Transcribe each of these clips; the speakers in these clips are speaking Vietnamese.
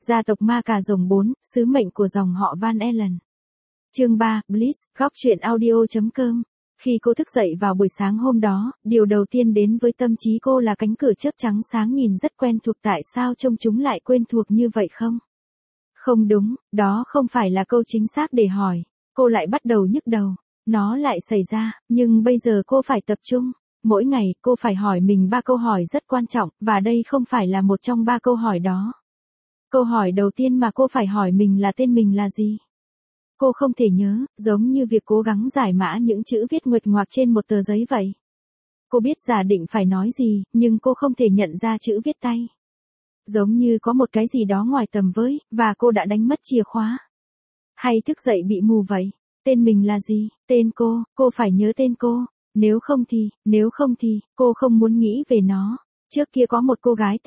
Gia tộc ma cà rồng 4, sứ mệnh của dòng họ Van Allen. Chương 3, Bliss, góc truyện audio.com. Khi cô thức dậy vào buổi sáng hôm đó, điều đầu tiên đến với tâm trí cô là cánh cửa chớp trắng sáng nhìn rất quen thuộc, tại sao trông chúng lại quen thuộc như vậy không? Không đúng, đó không phải là câu chính xác để hỏi. Cô lại bắt đầu nhức đầu. Nó lại xảy ra, nhưng bây giờ cô phải tập trung. Mỗi ngày, cô phải hỏi mình 3 câu hỏi rất quan trọng, và đây không phải là một trong 3 câu hỏi đó. Câu hỏi đầu tiên mà cô phải hỏi mình là tên mình là gì? Cô không thể nhớ, giống như việc cố gắng giải mã những chữ viết nguệch ngoạc trên một tờ giấy vậy. Cô biết giả định phải nói gì, nhưng cô không thể nhận ra chữ viết tay. Giống như có một cái gì đó ngoài tầm với, và cô đã đánh mất chìa khóa. Hay thức dậy bị mù vậy? Tên mình là gì? Tên cô phải nhớ tên cô. Nếu không thì, cô không muốn nghĩ về nó. Trước kia có một cô gái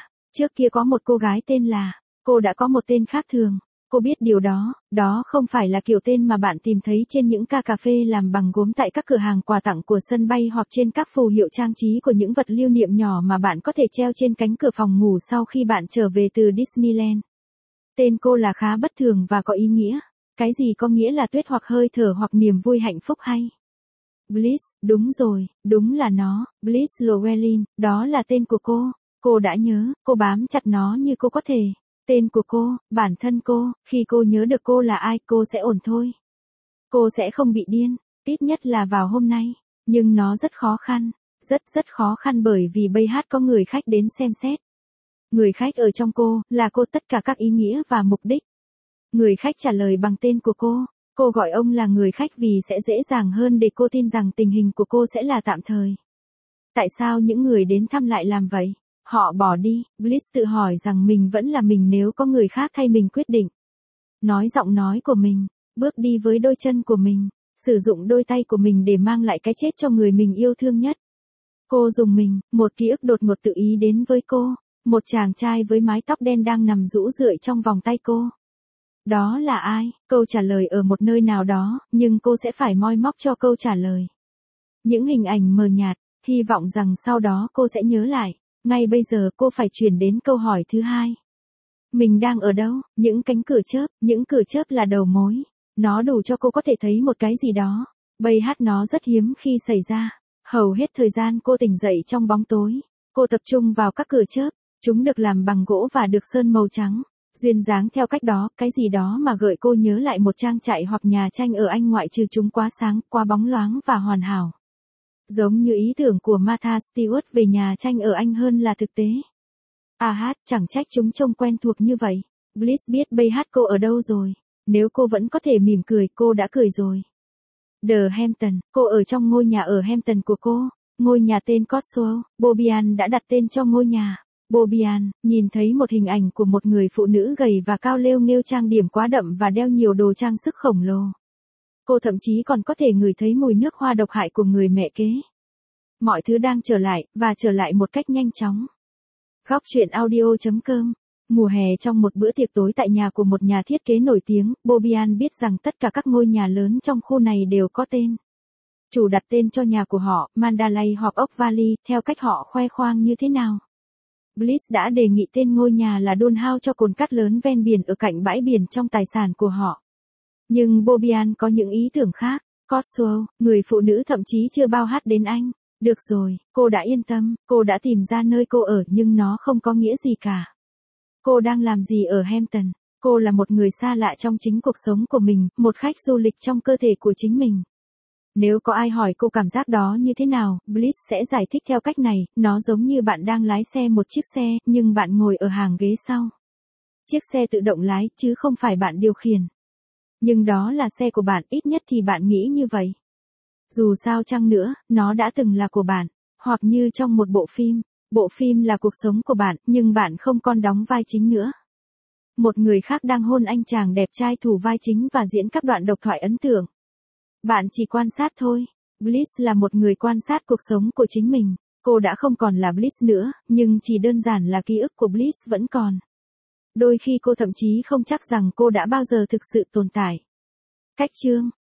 tên là, cô đã có một tên khác thường. Cô biết điều đó không phải là kiểu tên mà bạn tìm thấy trên những ca cà phê làm bằng gốm tại các cửa hàng quà tặng của sân bay hoặc trên các phù hiệu trang trí của những vật lưu niệm nhỏ mà bạn có thể treo trên cánh cửa phòng ngủ sau khi bạn trở về từ Disneyland. Tên cô là khá bất thường và có ý nghĩa. Cái gì có nghĩa là tuyết hoặc hơi thở hoặc niềm vui hạnh phúc hay? Bliss, đúng rồi, đúng là nó, Bliss Llewellyn, đó là tên của cô. Cô đã nhớ, cô bám chặt nó như cô có thể. Tên của cô, bản thân cô, khi cô nhớ được cô là ai, cô sẽ ổn thôi. Cô sẽ không bị điên, ít nhất là vào hôm nay. Nhưng nó rất khó khăn, rất khó khăn bởi vì bây hát có người khách đến xem xét. Người khách ở trong cô, là cô, tất cả các ý nghĩa và mục đích. Người khách trả lời bằng tên của cô gọi ông là người khách vì sẽ dễ dàng hơn để cô tin rằng tình hình của cô sẽ là tạm thời. Tại sao những người đến thăm lại làm vậy? Họ bỏ đi, Bliss tự hỏi rằng mình vẫn là mình nếu có người khác thay mình quyết định. Nói giọng nói của mình, bước đi với đôi chân của mình, sử dụng đôi tay của mình để mang lại cái chết cho người mình yêu thương nhất. Cô dùng mình, một ký ức đột ngột tự ý đến với cô, một chàng trai với mái tóc đen đang nằm rũ rượi trong vòng tay cô. Đó là ai? Câu trả lời ở một nơi nào đó, nhưng cô sẽ phải moi móc cho câu trả lời. Những hình ảnh mờ nhạt, hy vọng rằng sau đó cô sẽ nhớ lại. Ngay bây giờ cô phải chuyển đến câu hỏi thứ hai. Mình đang ở đâu? Những cửa chớp là đầu mối. Nó đủ cho cô có thể thấy một cái gì đó. Bây hát nó rất hiếm khi xảy ra. Hầu hết thời gian cô tỉnh dậy trong bóng tối. Cô tập trung vào các cửa chớp. Chúng được làm bằng gỗ và được sơn màu trắng. Duyên dáng theo cách đó, cái gì đó mà gợi cô nhớ lại một trang trại hoặc nhà tranh ở Anh ngoại trừ chúng quá sáng, quá bóng loáng và hoàn hảo. Giống như ý tưởng của Martha Stewart về nhà tranh ở Anh hơn là thực tế. Chẳng trách chúng trông quen thuộc như vậy. Bliss biết bây hát cô ở đâu rồi. Nếu cô vẫn có thể mỉm cười, cô đã cười rồi. The Hampton, cô ở trong ngôi nhà ở Hampton của cô. Ngôi nhà tên Cotswold, Bobbian đã đặt tên cho ngôi nhà. Bobbian, nhìn thấy một hình ảnh của một người phụ nữ gầy và cao lêu nghêu trang điểm quá đậm và đeo nhiều đồ trang sức khổng lồ. Cô thậm chí còn có thể ngửi thấy mùi nước hoa độc hại của người mẹ kế. Mọi thứ đang trở lại, và trở lại một cách nhanh chóng. Góc truyện audio.com. Mùa hè trong một bữa tiệc tối tại nhà của một nhà thiết kế nổi tiếng, Bobbian biết rằng tất cả các ngôi nhà lớn trong khu này đều có tên. Chủ đặt tên cho nhà của họ, Mandalay hoặc Oak Valley, theo cách họ khoe khoang như thế nào. Bliss đã đề nghị tên ngôi nhà là Dunhouse cho cồn cát lớn ven biển ở cạnh bãi biển trong tài sản của họ. Nhưng Bobbian có những ý tưởng khác. Cotswold, người phụ nữ thậm chí chưa bao hát đến Anh. Được rồi, cô đã yên tâm, cô đã tìm ra nơi cô ở nhưng nó không có nghĩa gì cả. Cô đang làm gì ở Hampton? Cô là một người xa lạ trong chính cuộc sống của mình, một khách du lịch trong cơ thể của chính mình. Nếu có ai hỏi cô cảm giác đó như thế nào, Bliss sẽ giải thích theo cách này, nó giống như bạn đang lái xe một chiếc xe, nhưng bạn ngồi ở hàng ghế sau. Chiếc xe tự động lái, chứ không phải bạn điều khiển. Nhưng đó là xe của bạn, ít nhất thì bạn nghĩ như vậy. Dù sao chăng nữa, nó đã từng là của bạn. Hoặc như trong một bộ phim là cuộc sống của bạn, nhưng bạn không còn đóng vai chính nữa. Một người khác đang hôn anh chàng đẹp trai thủ vai chính và diễn các đoạn độc thoại ấn tượng. Bạn chỉ quan sát thôi. Bliss là một người quan sát cuộc sống của chính mình. Cô đã không còn là Bliss nữa, nhưng chỉ đơn giản là ký ức của Bliss vẫn còn. Đôi khi cô thậm chí không chắc rằng cô đã bao giờ thực sự tồn tại. Cách chương